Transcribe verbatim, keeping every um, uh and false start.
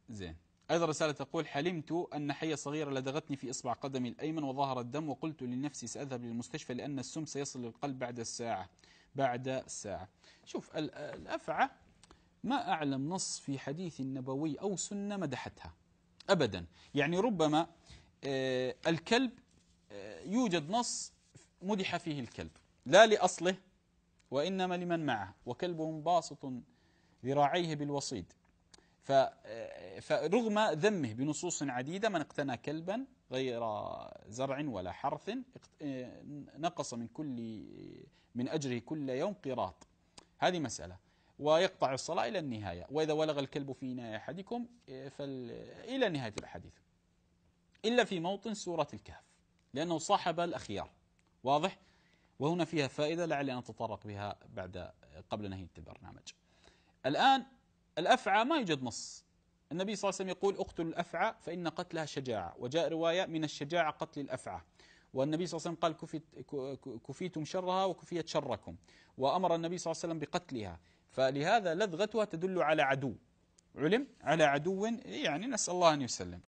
زين. أيضا رسالة تقول: حلمت أن حية صغيرة لدغتني في إصبع قدمي الأيمن وظهر الدم، وقلت لنفسي سأذهب للمستشفى لأن السم سيصل للقلب بعد الساعة بعد الساعة. شوف الأفعى ما أعلم نص في حديث نبوي أو سنة مدحتها أبدا. يعني ربما الكلب يوجد نص مدح فيه الكلب لا لأصله وإنما لمن معه، وكلبهم باسط ذراعيه بالوصيد. فرغم ذمه بنصوص عديدة من اقتنى كلبا غير زرع ولا حرث نقص من كل من أجره كل يوم قيراط، هذه مسألة، ويقطع الصلاة إلى النهاية، وإذا ولغ الكلب في إناء أحدكم إلى نهاية الحديث، إلا في موطن سورة الكهف لأنه صاحب الأخيار. واضح؟ وهنا فيها فائدة لعلي أن أتطرق بها بعد قبل نهاية البرنامج. الآن الأفعى ما يوجد نص. النبي صلى الله عليه وسلم يقول: اقتلوا الأفعى فإن قتلها شجاعة، وجاء رواية من الشجاعة قتل الأفعى، والنبي صلى الله عليه وسلم قال: كفيت كفيتم شرها وكفيت شركم، وأمر النبي صلى الله عليه وسلم بقتلها، فلهذا لدغتها تدل على عدو علم، على عدو، يعني نسأل الله أن يسلم.